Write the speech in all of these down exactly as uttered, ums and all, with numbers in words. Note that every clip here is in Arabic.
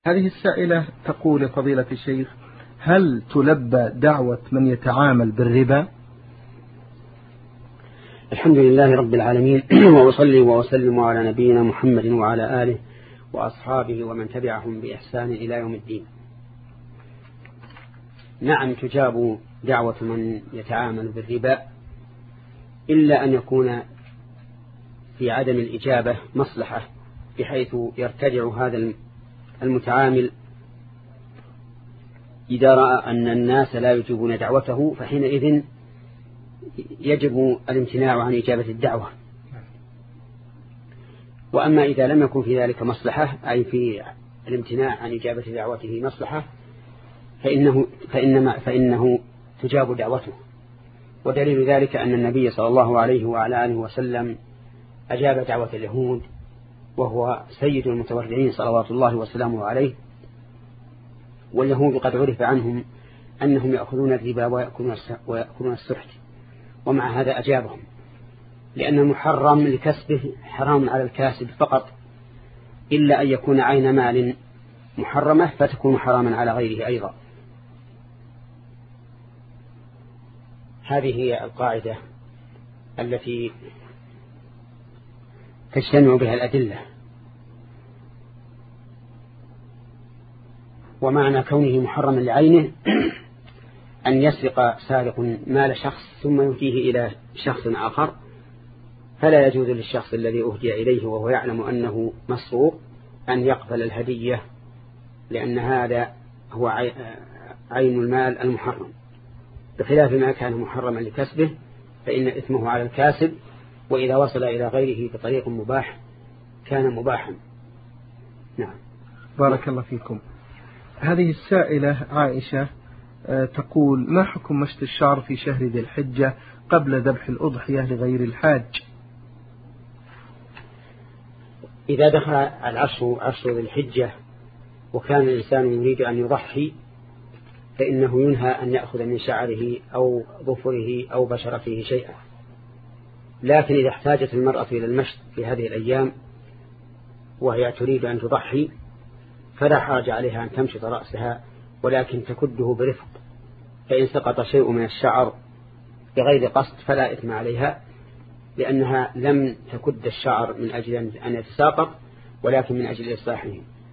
هذه السائلة تقول فضيلة الشيخ: هل تلبى دعوة من يتعامل بالربا؟ الحمد لله رب العالمين، وأصلي وأسلم على نبينا محمد وعلى آله وأصحابه ومن تبعهم بإحسان إلى يوم الدين. نعم، تجاب دعوة من يتعامل بالربا، إلا أن يكون في عدم الإجابة مصلحة، بحيث يرتدع هذا المتعامل إذا رأى أن الناس لا يجيبون دعوته، فحينئذ يجب الامتناع عن إجابة الدعوة. وأما إذا لم يكن في ذلك مصلحة، أي في الامتناع عن إجابة دعوته مصلحة، فإنه, فإنما فإنه تجاب دعوته. ودليل ذلك أن النبي صلى الله عليه وعلى آله وسلم أجاب دعوة اليهود، وهو سيد المتورعين صلوات الله وسلامه عليه. واليهود قد عرف عنهم أنهم يأخذون الربا ويأكلون السحت، ومع هذا أجابهم، لأن المحرم لكسبه حرام على الكاسب فقط، إلا أن يكون عين مال محرمة فتكون حراما على غيره أيضا. هذه هي القاعدة التي تجتمع بها الأدلة. ومعنى كونه محرما لعينه أن يسرق سارق مال شخص ثم يهديه إلى شخص آخر، فلا يجوز للشخص الذي أهدي إليه وهو يعلم أنه مسروق أن يقبل الهدية، لأن هذا هو عين المال المحرم، بخلاف ما كان محرما لكسبه فإن إثمه على الكاسب، وإذا وصل إلى غيره بطريق مباح كان مباحا. نعم. بارك الله فيكم. هذه السائلة عائشة تقول: ما حكم مشط الشعر في شهر ذي الحجة قبل ذبح الأضحية لغير الحاج؟ إذا دخل العشر عشر ذي الحجة وكان الإنسان يريد أن يضحي، فإنه ينهى أن يأخذ من شعره أو ظفره أو بشرته شيئا. لكن إذا احتاجت المرأة إلى المشط في هذه الأيام وهي تريد أن تضحي، فلا حرج عليها أن تمشط رأسها، ولكن تكده برفق، فإن سقط شيء من الشعر بغير قصد فلا إثم عليها، لأنها لم تكد الشعر من أجل أن يتساقط، ولكن من أجل إصلاحه،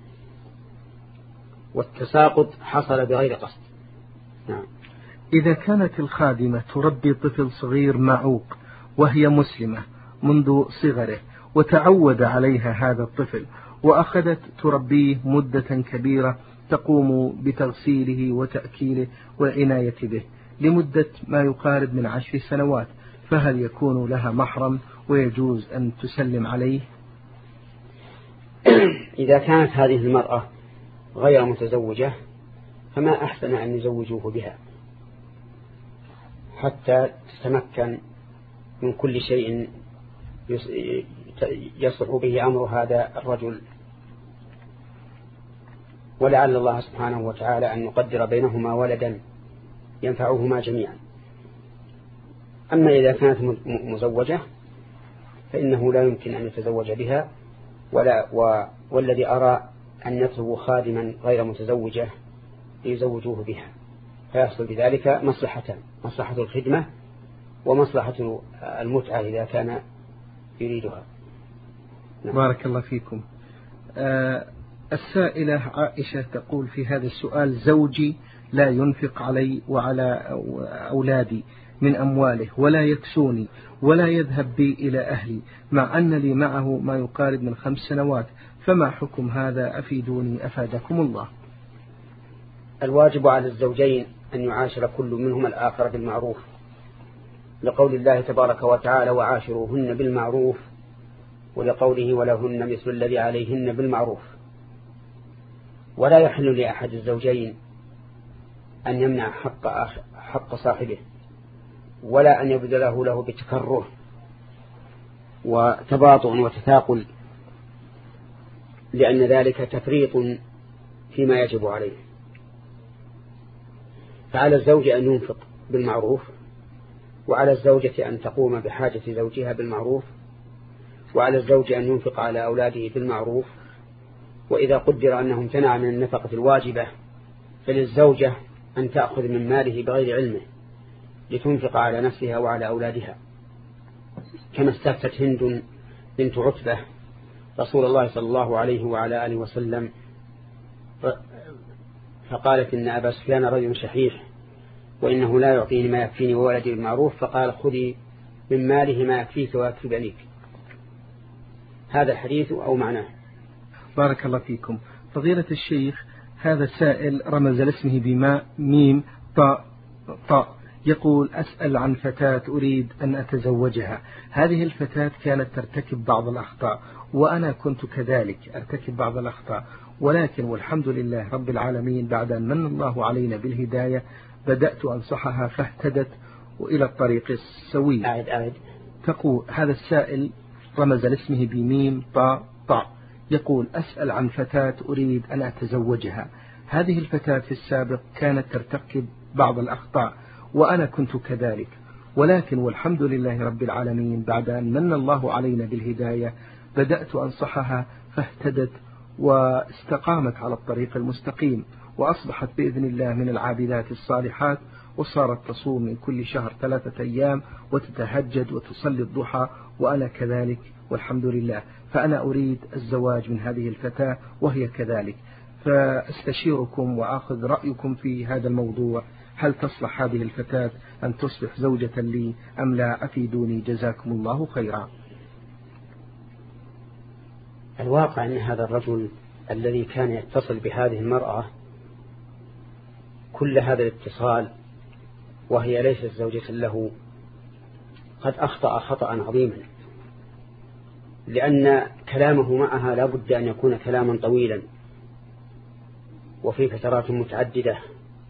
والتساقط حصل بغير قصد. نعم. إذا كانت الخادمة تربي طفل صغير معوق وهي مسلمة منذ صغره، وتعود عليها هذا الطفل، وأخذت تربيه مدة كبيرة تقوم بتغسيله وتأكيله والعناية به لمدة ما يقارب من عشر سنوات، فهل يكون لها محرم ويجوز أن تسلم عليه؟ إذا كانت هذه المرأة غير متزوجة فما أحسن أن يزوجوه بها حتى تتمكن من كل شيء يصلح به أمر هذا الرجل، ولعل الله سبحانه وتعالى أن يقدر بينهما ولدا ينفعهما جميعا. أما إذا كانت مزوجة فإنه لا يمكن أن يتزوج بها، ولا و والذي أرى أن يطلب خادما غير متزوجة ليزوجوه بها، فيحصل بذلك مصلحتان: مصلحة الخدمة ومصلحة المتعة إذا كان يريدها. نعم. بارك الله فيكم. آه السائلة عائشة تقول في هذا السؤال: زوجي لا ينفق علي وعلى أولادي من أمواله، ولا يكسوني، ولا يذهب بي إلى أهلي، مع أن لي معه ما يقارب من خمس سنوات، فما حكم هذا؟ أفيدوني أفادكم الله. الواجب على الزوجين أن يعاشر كل منهما الآخر بالمعروف، لقول الله تبارك وتعالى: وعاشروهن بالمعروف، ولقوله: ولهن مثل الذي عليهن بالمعروف. ولا يحل لأحد الزوجين أن يمنع حق, حق صاحبه، ولا أن يبذله له بتكره وتباطؤ وتثاقل، لأن ذلك تفريط فيما يجب عليه. فعلى الزوج أن ينفق بالمعروف، وعلى الزوجة أن تقوم بحاجة زوجها بالمعروف، وعلى الزوج أن ينفق على أولاده بالمعروف، وإذا قدر أنه امتنع من النفقة الواجبة فللزوجة أن تأخذ من ماله بغير علمه لتنفق على نفسها وعلى أولادها، كما استفتت هند بنت عتبة رسول الله صلى الله عليه وعلى آله وسلم فقالت إن أبا سفيان رجل شحيح وإنه لا يعطيني ما يكفيني وولدي بالمعروف، فقال خذي من ماله ما يكفيك ويكفي بنيك. هذا الحديث أو معناه. بارك الله فيكم. فضيلة الشيخ، هذا السائل رمز لاسمه بماء ميم طاء طاء، يقول أسأل عن فتاة أريد أن أتزوجها. هذه الفتاة كانت ترتكب بعض الأخطاء وأنا كنت كذلك أرتكب بعض الأخطاء، ولكن والحمد لله رب العالمين بعد أن من الله علينا بالهداية بدأت أنصحها فاهتدت إلى الطريق السوي. أعد أعد. تقول هذا السائل رمز لاسمه بميم طاء طاء، يقول أسأل عن فتاة أريد أن أتزوجها. هذه الفتاة في السابق كانت ترتكب بعض الأخطاء وأنا كنت كذلك، ولكن والحمد لله رب العالمين بعد أن من الله علينا بالهداية بدأت أنصحها فاهتدت واستقامت على الطريق المستقيم، وأصبحت بإذن الله من العابدات الصالحات، وصارت تصوم من كل شهر ثلاثة أيام وتتهجد وتصلي الضحى وأنا كذلك والحمد لله. فأنا أريد الزواج من هذه الفتاة وهي كذلك، فاستشيركم وأخذ رأيكم في هذا الموضوع. هل تصلح هذه الفتاة أن تصبح زوجة لي أم لا؟ أفيدوني جزاكم الله خيرا. الواقع أن هذا الرجل الذي كان يتصل بهذه المرأة كل هذا الاتصال وهي ليست زوجة له قد أخطأ خطأ عظيما، لأن كلامه معها لا بد أن يكون كلاما طويلا وفي فترات متعددة،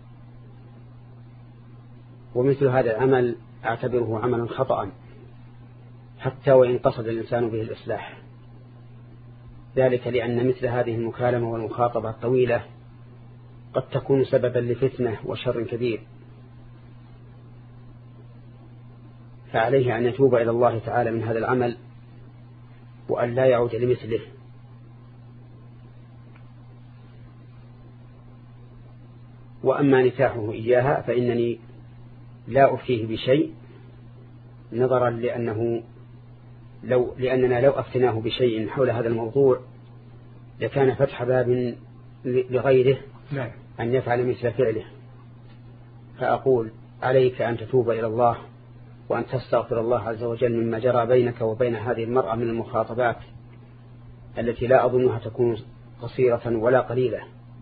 ومثل هذا العمل أعتبره عملا خطأ حتى وإن قصد الإنسان به الإصلاح، ذلك لأن مثل هذه المكالمة والمخاطبة الطويلة قد تكون سببا لفتنة وشر كبير، فعليه أن يتوب إلى الله تعالى من هذا العمل وأن لا يعود لمثله. وأما نكاحه إياها فإنني لا أفتيه بشيء نظرا لأنه لو لأننا لو أفتناه بشيء حول هذا الموضوع لكان فتح باب لغيره أن يفعل مثل فعله، فأقول عليك أن تتوب إلى الله وأن تستغفر الله عز وجل مما جرى بينك وبين هذه المرأة من المخاطبات التي لا أظنها تكون قصيرة ولا قليلة.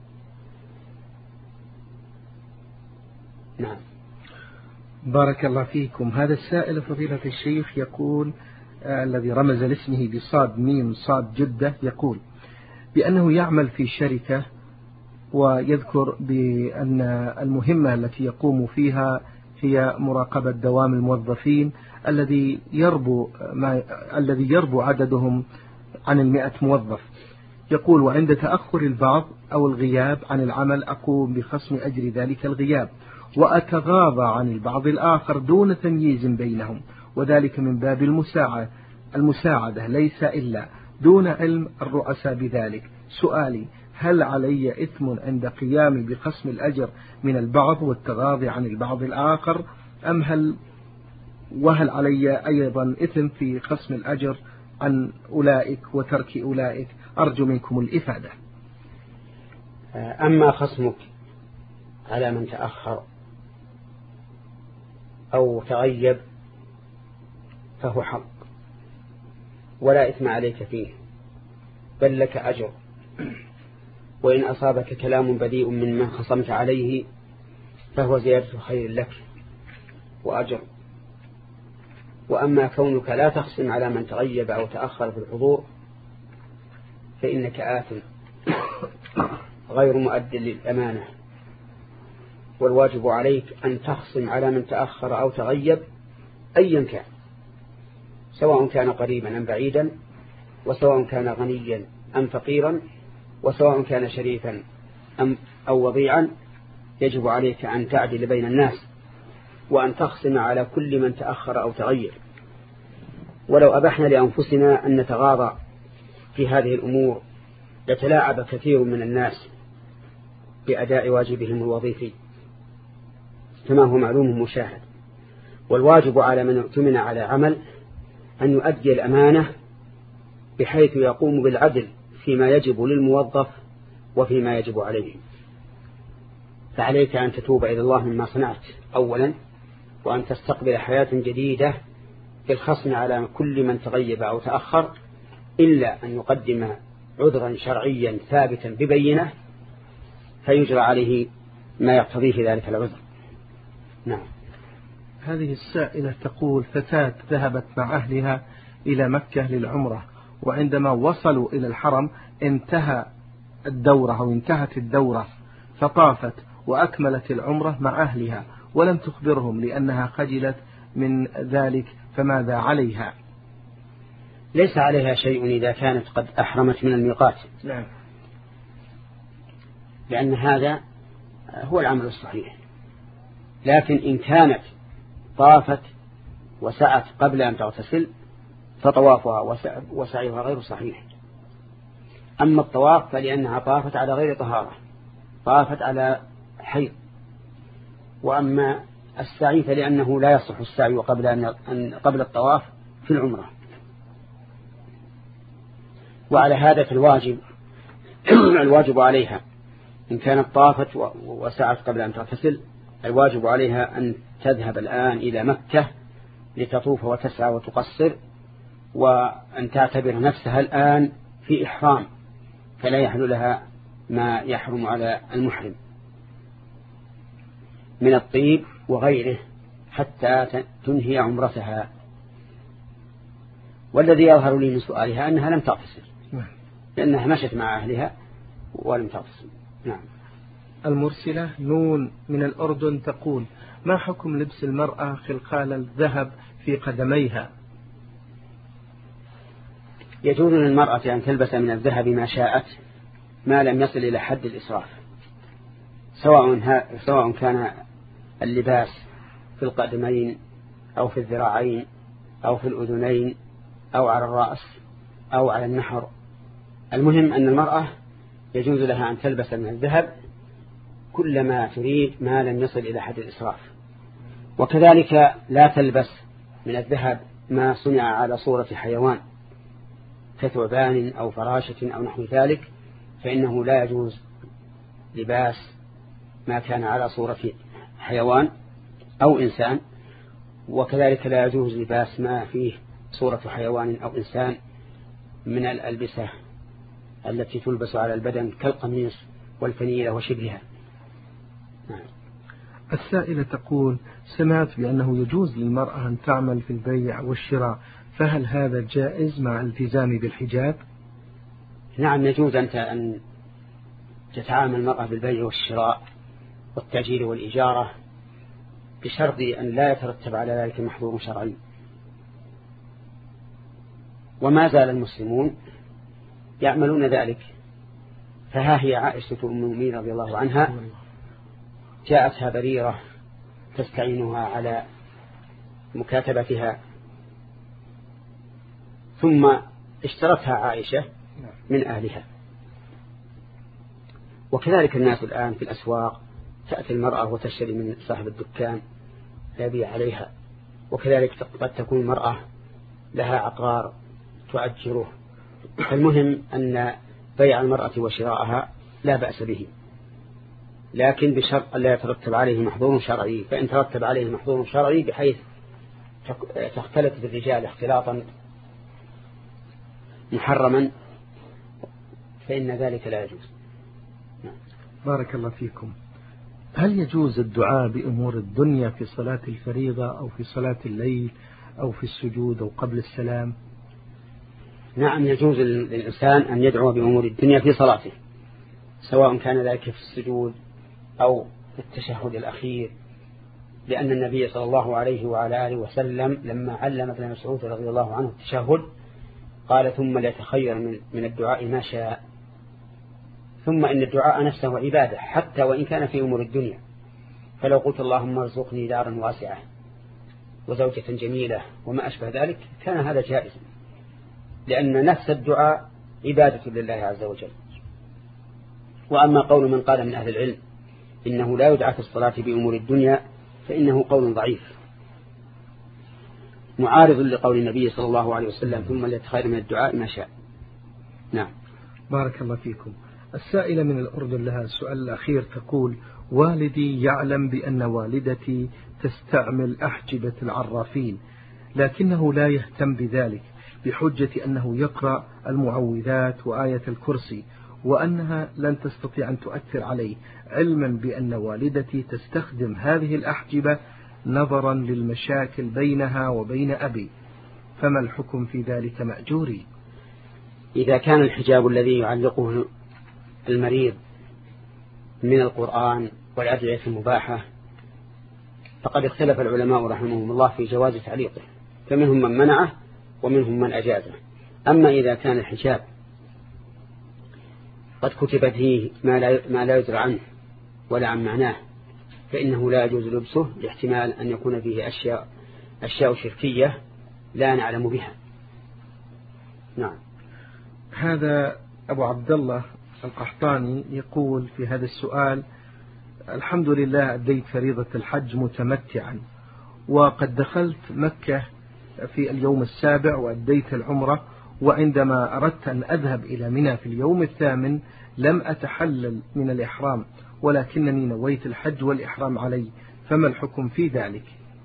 نعم. بارك الله فيكم. هذا السائل فضيلة الشيخ يقول آه الذي رمز لاسمه بصاد ميم صاد جدة، يقول بأنه يعمل في شركة ويذكر بأن المهمة التي يقوم فيها هي مراقبة دوام الموظفين الذي يربو ما الذي يربو عددهم عن المئة موظف. يقول وعند تأخر البعض أو الغياب عن العمل أقوم بخصم أجر ذلك الغياب وأتغاضى عن البعض الآخر دون تمييز بينهم، وذلك من باب المساعدة المساعدة ليس إلا دون علم الرؤساء بذلك. سؤالي هل علي إثم عند قيامي بقسم الأجر من البعض والتغاضي عن البعض الآخر، أم هل وهل علي أيضا إثم في قسم الأجر عن أولئك وترك أولئك؟ أرجو منكم الإفادة. أما خصمك على من تأخر أو تغيب فهو حق ولا إثم عليك فيه، بل لك أجر، وإن أصابك كلام بديء من من خصمت عليه فهو زيادة خير لك وأجر. وأما كونك لا تخصم على من تغيب أو تأخر في الحضور فإنك آثم غير مؤد للأمانة، والواجب عليك أن تخصم على من تأخر أو تغيب أيا كان، سواء كان قريبا أم بعيدا، وسواء كان غنيا أم فقيرا، وسواء كان شريفا أم أو وضيعا. يجب عليك أن تعدل بين الناس وأن تخصم على كل من تأخر أو تغير. ولو أبحنا لأنفسنا أن نتغاضى في هذه الأمور يتلاعب كثير من الناس بأداء واجبهم الوظيفي كما هو معلوم مشاهد. والواجب على من اؤتمن على عمل أن يؤدي الأمانة بحيث يقوم بالعدل فيما يجب للموظف وفيما يجب عليه. فعليك أن تتوب إلى الله مما صنعت أولا، وأن تستقبل حياة جديدة بالخصم على كل من تغيب أو تأخر، إلا أن يقدم عذرا شرعيا ثابتا ببينه فيجرى عليه ما يقتضيه ذلك العذر. نعم. هذه السائلة تقول: فتاة ذهبت مع أهلها إلى مكة للعمرة، وعندما وصلوا إلى الحرم انتهى الدورة أو انتهت الدورة، فطافت وأكملت العمرة مع أهلها ولم تخبرهم لأنها خجلت من ذلك، فماذا عليها؟ ليس عليها شيء إذا كانت قد أحرمت من الميقات. نعم. لأن هذا هو العمل الصحيح. لكن إن كانت طافت وسعت قبل أن تغتسل فطوافها وسعيها غير صحيح. أما الطواف فلأنها طافت على غير طهارة، طافت على حيض. وأما السعي فلأنه لا يصح السعي قبل أن قبل الطواف في العمرة. وعلى هذا فالواجب الواجب عليها إن كانت طافت وسعت قبل أن تغتسل، الواجب عليها أن تذهب الآن إلى مكة لتطوف وتسعى وتقصر، وأن تعتبر نفسها الآن في إحرام، فلا يحل لها ما يحرم على المحرم من الطيب وغيره حتى تنهي عمرتها. والذي يظهر لي من سؤالها أنها لم تغتسل، لأنها مشت مع أهلها ولم تغتسل. نعم. المرسلة نون من الأردن تقول: ما حكم لبس المرأة خلقال الذهب في قدميها؟ يجوز للمرأة أن تلبس من الذهب ما شاءت ما لم يصل إلى حد الإسراف، سواء سواء كان اللباس في القدمين أو في الذراعين أو في الأذنين أو على الرأس أو على النحر. المهم أن المرأة يجوز لها أن تلبس من الذهب كلما تريد ما لم يصل إلى حد الإسراف. وكذلك لا تلبس من الذهب ما صنع على صورة حيوان كثعبان أو فراشة أو نحو ذلك، فإنه لا يجوز لباس ما كان على صورة حيوان أو إنسان. وكذلك لا يجوز لباس ما فيه صورة حيوان أو إنسان من الألبسة التي تلبس على البدن كالقميص والفنيلة وشبهها. نعم. السائلة تقول: سمعت بأنه يجوز للمرأة أن تعمل في البيع والشراء، فهل هذا جائز مع التزام بالحجاب؟ نعم، يجوز أنت أن تتعامل المرأة بالبيع والشراء والتأجير والإجارة بشرط أن لا يترتب على ذلك محظور شرعي. وما زال المسلمون يعملون ذلك. فها هي عائشة أم المؤمنين رضي الله عنها جاءتها بريرة تستعينها على مكاتبتها، ثم اشترتها عائشة من أهلها. وكذلك الناس الآن في الأسواق تأتي المرأة وتشتري من صاحب الدكان يبيع عليها. وكذلك قد تكون المرأة لها عقار تؤجره. المهم أن بيع المرأة وشراءها لا بأس به، لكن بشرط أن لا يترتب عليه محظور شرعي. فإن ترتب عليه محظور شرعي بحيث تختلط بالرجال اختلاطا محرما فإن ذلك لا يجوز. بارك الله فيكم. هل يجوز الدعاء بأمور الدنيا في صلاة الفريضة أو في صلاة الليل أو في السجود أو قبل السلام؟ نعم، يجوز للإنسان أن يدعو بأمور الدنيا في صلاته، سواء كان ذلك في السجود أو في التشهد الأخير، لأن النبي صلى الله عليه وعلى آله وسلم لما علم ابن مسعود رضي الله عنه التشهد قال: ثم ليتخير من الدعاء ما شاء. ثم إن الدعاء نفسه عبادة حتى وإن كان في أمور الدنيا. فلو قلت اللهم ارزقني دارا واسعة وزوجة جميلة وما أشبه ذلك كان هذا جائزا، لأن نفس الدعاء عبادة لله عز وجل. وأما قول من قال من أهل العلم إنه لا يدعى في الصلاة بأمور الدنيا فإنه قول ضعيف معارض لقول النبي صلى الله عليه وسلم ثم ليتخير من الدعاء ما شاء. نعم. بارك الله فيكم. السائلة من الأردن لها السؤال الأخير تقول: والدي يعلم بأن والدتي تستعمل أحجبة العرافين لكنه لا يهتم بذلك بحجة أنه يقرأ المعوذات وآية الكرسي وأنها لن تستطيع أن تؤثر عليه، علما بأن والدتي تستخدم هذه الأحجبة نظرا للمشاكل بينها وبين أبي، فما الحكم في ذلك مأجوري؟ إذا كان الحجاب الذي يعلقه المريض من القرآن والأدعية المباحة فقد اختلف العلماء رحمهم الله في جواز تعليقه، فمنهم من منعه ومنهم من أجازه. أما إذا كان الحجاب قد كتب فيه ما لا, ما لا يدرى عنه ولا عن معناه فإنه لا يجوز لبسه لاحتمال أن يكون فيه أشياء, أشياء شركية لا نعلم بها. نعم. هذا أبو عبد الله القحطاني يقول في هذا السؤال: الحمد لله أديت فريضة الحج متمتعا، وقد دخلت مكة في اليوم السابع وأديت العمرة، وعندما أردت أن أذهب إلى منى في اليوم الثامن لم أتحلل من الإحرام ولكنني نويت الحج والإحرام علي، فما الحكم في ذلك؟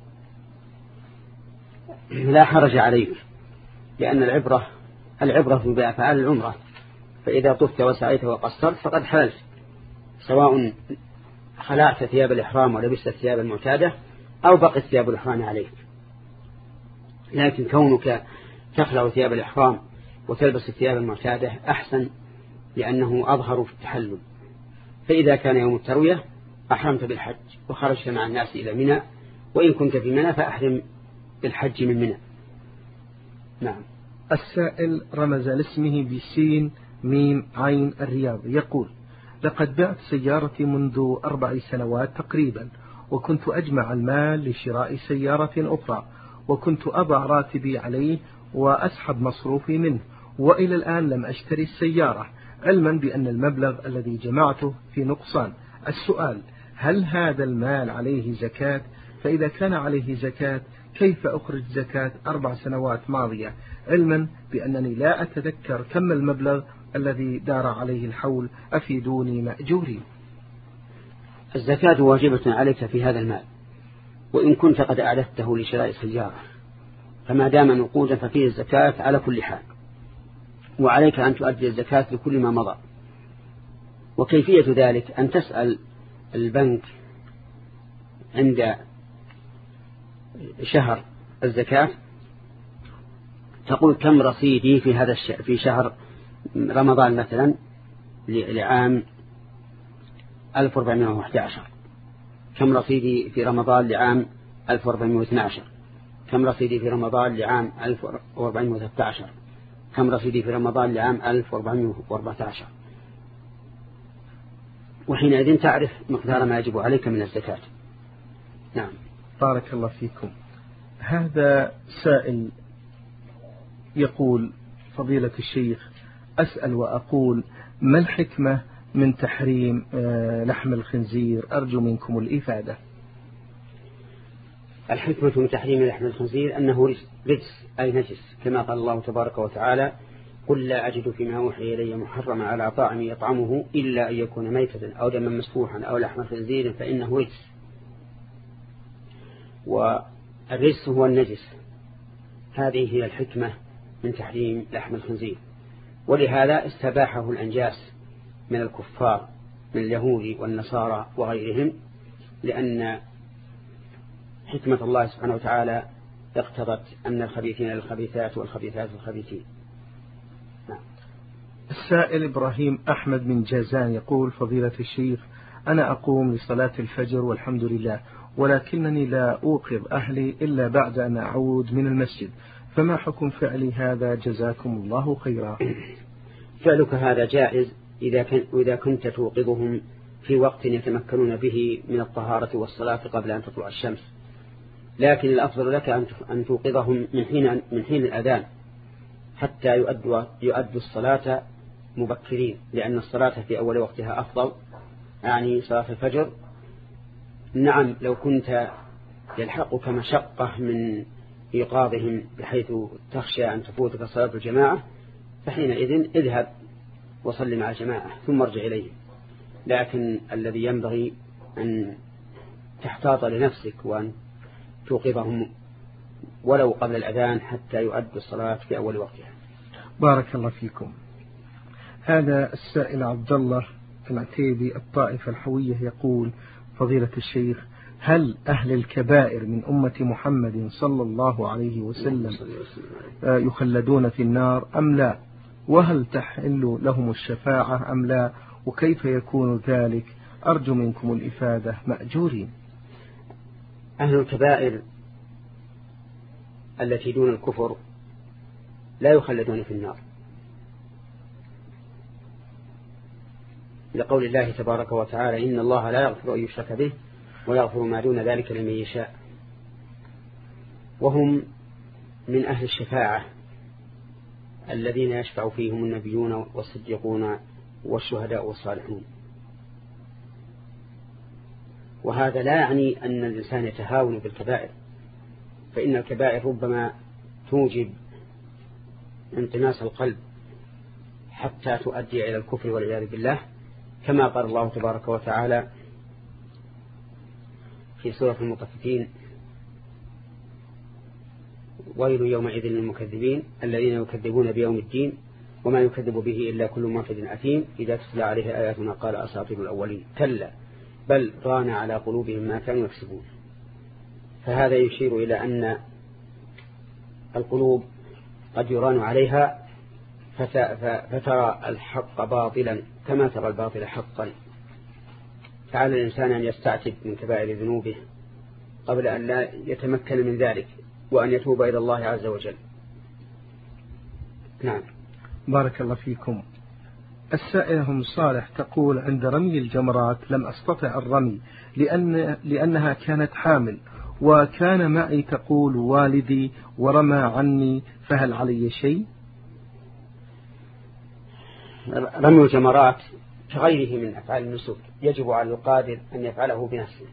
لا حرج عليك، لأن العبرة العبرة بأفعال العمرة، فإذا طفت وسعيت وقصرت فقد حللت، سواء خلعت ثياب الإحرام ولبست الثياب المعتادة أو بقت ثياب الإحرام عليك. لكن كونك تخلع ثياب الإحرام وتلبس الثياب المعتادة أحسن، لأنه أظهر في التحلل. فإذا كان يوم التروية أحرمت بالحج وخرجت مع الناس إلى منى، وإن كنت في منى فأحرم بالحج من منى. نعم. السائل رمز لاسمه بسين ميم عين الرياض يقول: لقد بعت سيارتي منذ أربع سنوات تقريبا، وكنت أجمع المال لشراء سيارة أخرى، وكنت أضع راتبي عليه وأسحب مصروفي منه، وإلى الآن لم أشتري السيارة، علما بأن المبلغ الذي جمعته في نقصان. السؤال: هل هذا المال عليه زكاة؟ فإذا كان عليه زكاة كيف أخرج زكاة أربع سنوات ماضية، علما بأنني لا أتذكر كم المبلغ الذي دار عليه الحول؟ أفيدوني مأجوري. الزكاة واجبة عليك في هذا المال، وإن كنت قد أعددته لشراء سيارة، فما دام نقودا ففيه الزكاة على كل حال، وعليك أن تؤدي الزكاة لكل ما مضى. وكيفية ذلك أن تسأل البنك عند شهر الزكاة، تقول: كم رصيدي في هذا الشهر في شهر رمضان مثلا لعام ألف وأربعمائة وأحد عشر، كم رصيدي في رمضان لعام ألف وأربعمائة واثني عشر، كم رصيدي في رمضان لعام ألف وأربعمائة وثلاثة عشر، كم رصيدي في رمضان لعام ألف وأربعمائة وأربعة عشر، وحينئذ تعرف مقدار ما يجب عليك من الزكاة. نعم. بارك الله فيكم. هذا سائل يقول: فضيلة الشيخ، أسأل وأقول: ما الحكمة من تحريم لحم الخنزير؟ أرجو منكم الإفادة. الحكمة من تحريم لحم الخنزير أنه رجس أي نجس، كما قال الله تبارك وتعالى: قل لا أجد فيما أوحي إلي محرما على طاعم يطعمه إلا أن يكون ميتة أو دما مسفوحا أو لحم خنزير فإنه رجس. والرجس هو النجس، هذه هي الحكمة من تحريم لحم الخنزير، ولهذا استباحه الأنجاس من الكفار من اليهود والنصارى وغيرهم، لأن حكمة الله سبحانه وتعالى اقتضت أن الخبيثين للخبيثات والخبيثات للخبيثين. نعم. السائل إبراهيم أحمد من جازان يقول: فضيلة الشيخ، أنا أقوم لصلاة الفجر والحمد لله، ولكنني لا أوقظ أهلي إلا بعد أن أعود من المسجد، فما حكم فعلي هذا جزاكم الله خيرا؟ فعلك هذا جائز إذا, كن إذا كنت توقظهم في وقت يتمكنون به من الطهارة والصلاة قبل أن تطلع الشمس، لكن الأفضل لك أن توقظهم من حين, من حين الأذان حتى يؤدوا, يؤدوا الصلاة مبكرين، لأن الصلاة في أول وقتها أفضل، يعني صلاة الفجر. نعم لو كنت يلحقك مشقة من إيقاظهم بحيث تخشى أن تفوتك صلاة الجماعة، فحينئذ اذهب وصل مع الجماعة ثم ارجع إليهم. لكن الذي ينبغي أن تحتاط لنفسك وأن توقظهم ولو قبل الأذان حتى يؤدوا الصلاة في أول وقتها. بارك الله فيكم. هذا السائل عبد الله العتيبي الطائفة الحوية يقول: فضيلة الشيخ، هل أهل الكبائر من أمة محمد صلى الله عليه وسلم يخلدون في النار أم لا؟ وهل تحل لهم الشفاعة أم لا؟ وكيف يكون ذلك؟ أرجو منكم الإفادة مأجورين. أهل الكبائر التي دون الكفر لا يخلدون في النار، لقول الله تبارك وتعالى: إن الله لا يغفر أن يشرك به ويغفر ما دون ذلك لمن يشاء. وهم من أهل الشفاعة الذين يشفع فيهم النبيون والصديقون والشهداء والصالحون. وهذا لا يعني أن الإنسان يتهاون بالكبائر، فإن الكبائر ربما توجب انطماس القلب حتى تؤدي إلى الكفر والعياذ بالله، كما قال الله تبارك وتعالى في سورة المطففين: ويل يومئذ للمكذبين الذين يكذبون بيوم الدين وما يكذب به إلا كل معتد أثيم إذا تتلى عليه آياتنا قال أساطير الأولين كلا بل ران على قلوبهم ما كانوا يكسبون. فهذا يشير إلى أن القلوب قد يران عليها فترى الحق باطلا كما ترى الباطل حقا. فعلى الإنسان أن يستعتب من كبائر ذنوبه قبل أن لا يتمكن من ذلك، وأن يتوب إلى الله عز وجل. نعم. بارك الله فيكم. السائلة أم صالح تقول: عند رمي الجمرات لم أستطع الرمي لأن لأنها كانت حامل، وكان معي تقول والدي ورمى عني، فهل علي شيء؟ رمي الجمرات كغيره من أفعال النسك يجب على القادر أن يفعله بنفسه،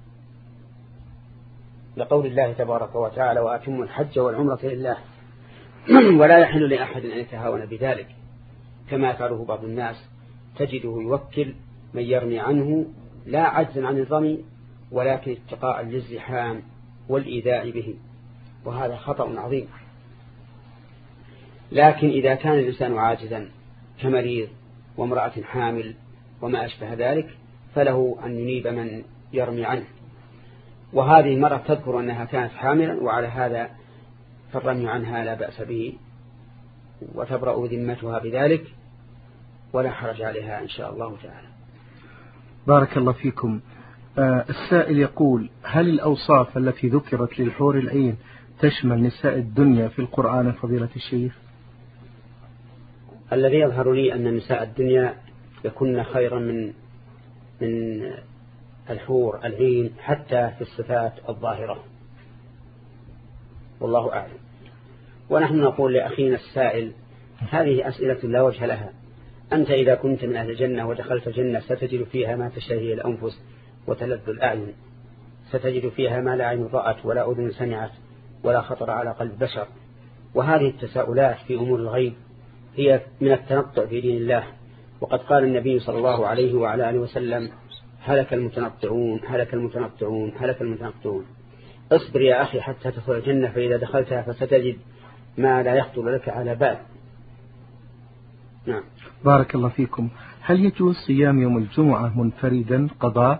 لقول الله تبارك وتعالى: وأتموا الحج والعمرة لله. ولا يحل لأحد أن يتهاون بذلك، كما يفعله بعض الناس، تجده يوكل من يرمي عنه لا عجزا عن الرمي ولكن اتقاء للزحام والإيذاء به، وهذا خطأ عظيم. لكن إذا كان الإنسان عاجزا كمريض وامرأة حامل وما أشبه ذلك فله أن ينيب من يرمي عنه. وهذه المرأة تذكر أنها كانت حاملا، وعلى هذا فالرمي عنها لا بأس به وتبرأ ذمتها بذلك ولا حرج عليها إن شاء الله تعالى. بارك الله فيكم. آه السائل يقول: هل الأوصاف التي ذكرت للحور العين تشمل نساء الدنيا في القرآن فضيلة الشيخ؟ الذي يظهر لي أن نساء الدنيا يكون خيرا من من الحور العين حتى في الصفات الظاهرة، والله أعلم. ونحن نقول لأخينا السائل: هذه أسئلة لا وجه لها. أنت إذا كنت من أهل الجنة ودخلت الجنة ستجد فيها ما تشتهي الأنفس وتلذ الأعين، ستجد فيها ما لا عين رأت ولا أذن سمعت ولا خطر على قلب بشر. وهذه التساؤلات في أمور الغيب هي من التنطع في دين الله. وقد قال النبي صلى الله عليه وعلى آله وسلم: هلك المتنطعون هلك المتنطعون هلك المتنطعون. اصبر يا أخي حتى تدخل الجنة، فإذا دخلتها فستجد ما لا يخطر لك على بال. نعم. بارك الله فيكم. هل يجوز صيام يوم الجمعة منفردا قضاء؟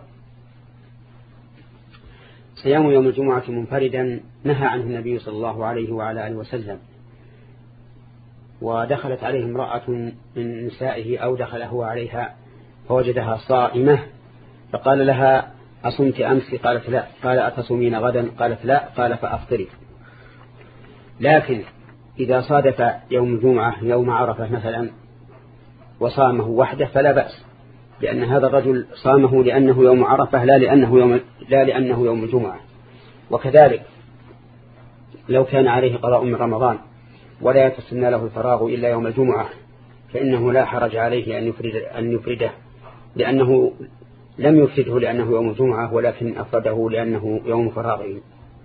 صيام يوم الجمعة منفردا نهى عنه النبي صلى الله عليه وعلى آله وسلم. ودخلت عليه امرأة من نسائه أو دخل هو عليها فوجدها صائمة، فقال لها: أصمت أمس؟ قالت لا. قال: أتصومين غدا؟ قالت لا. قال: فأفطري. لكن إذا صادف يوم الجمعة يوم عرفة مثلا وصامه وحده فلا بأس، لأن هذا الرجل صامه لأنه يوم عرفة لا لأنه يوم, لا لأنه يوم الجمعة. وكذلك لو كان عليه قضاء من رمضان ولا يتسنى له الفراغ إلا يوم الجمعة فإنه لا حرج عليه أن يفرد أن يفرده، لأنه لم يفرده لأنه يوم الجمعة، ولكن أفرده لأنه يوم فراغه.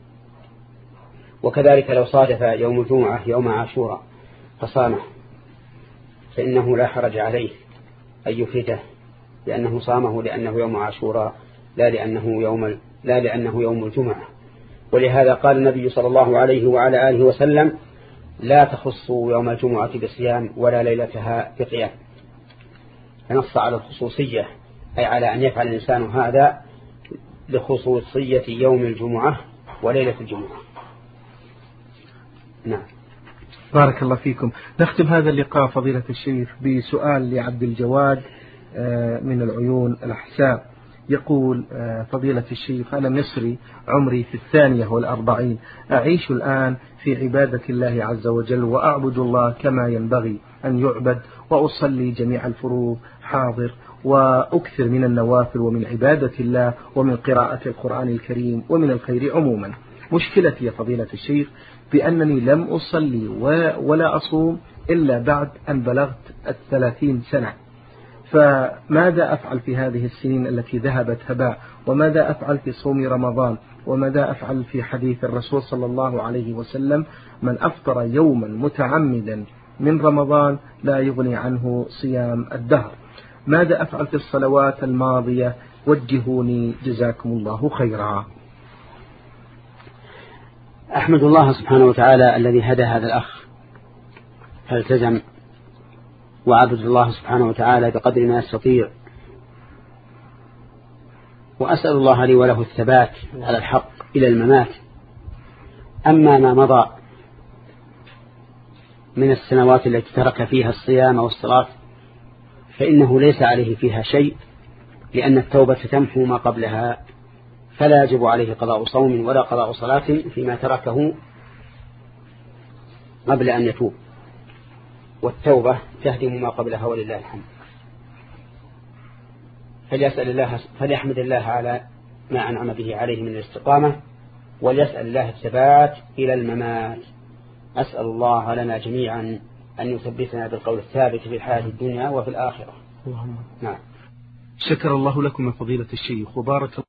وكذلك لو صادف يوم الجمعة يوم عاشوراء فصامه فإنه لا حرج عليه أن يفرده، لأنه صامه لأنه يوم عاشوراء لا لأنه يوم لا لأنه يوم الجمعة. ولهذا قال النبي صلى الله عليه وعلى آله وسلم: لا تخصوا يوم الجمعة بصيام ولا ليلتها بقيام. فنص على الخصوصية، أي على أن يفعل الإنسان هذا لخصوصية يوم الجمعة وليلة الجمعة. نعم. بارك الله فيكم. نختم هذا اللقاء فضيلة الشيخ بسؤال لعبد الجواد من العيون الأحساء. يقول: فضيلة الشيخ، أنا مصري عمري في الثانية والأربعين، أعيش الآن في عبادة الله عز وجل وأعبد الله كما ينبغي أن يعبد، وأصلي جميع الفروض حاضر، وأكثر من النوافل ومن عبادة الله ومن قراءة القرآن الكريم ومن الخير عموما. مشكلتي يا فضيلة الشيخ بأنني لم أصلي ولا أصوم إلا بعد أن بلغت الثلاثين سنة، فماذا أفعل في هذه السنين التي ذهبت هباء؟ وماذا أفعل في صوم رمضان؟ وماذا أفعل في حديث الرسول صلى الله عليه وسلم: من أفطر يوما متعمدا من رمضان لا يغني عنه صيام الدهر؟ ماذا أفعل في الصلوات الماضية؟ وجهوني جزاكم الله خيرا. أحمد الله سبحانه وتعالى الذي هدى هذا الأخ فالتزم، وعبد الله سبحانه وتعالى بقدر ما يستطيع، وأسأل الله لي وله الثبات على الحق إلى الممات. أما ما مضى من السنوات التي ترك فيها الصيام والصلاة فإنه ليس عليه فيها شيء، لأن التوبة تمحو ما قبلها، فلا يجب عليه قضاء صوم ولا قضاء صلاة فيما تركه قبل أن يتوب، والتوبة تهدم ما قبلها ولله الحمد. فليسأل الله فليحمد الله على ما أنعم به عليه من الاستقامة، وليسأل الله الثبات إلى الممات. أسأل الله لنا جميعا أن يثبتنا بالقول الثابت في الحياة الدنيا وفي الآخرة. اللهم. نعم. شكر الله لكم يا فضيلة الشيخ وبارك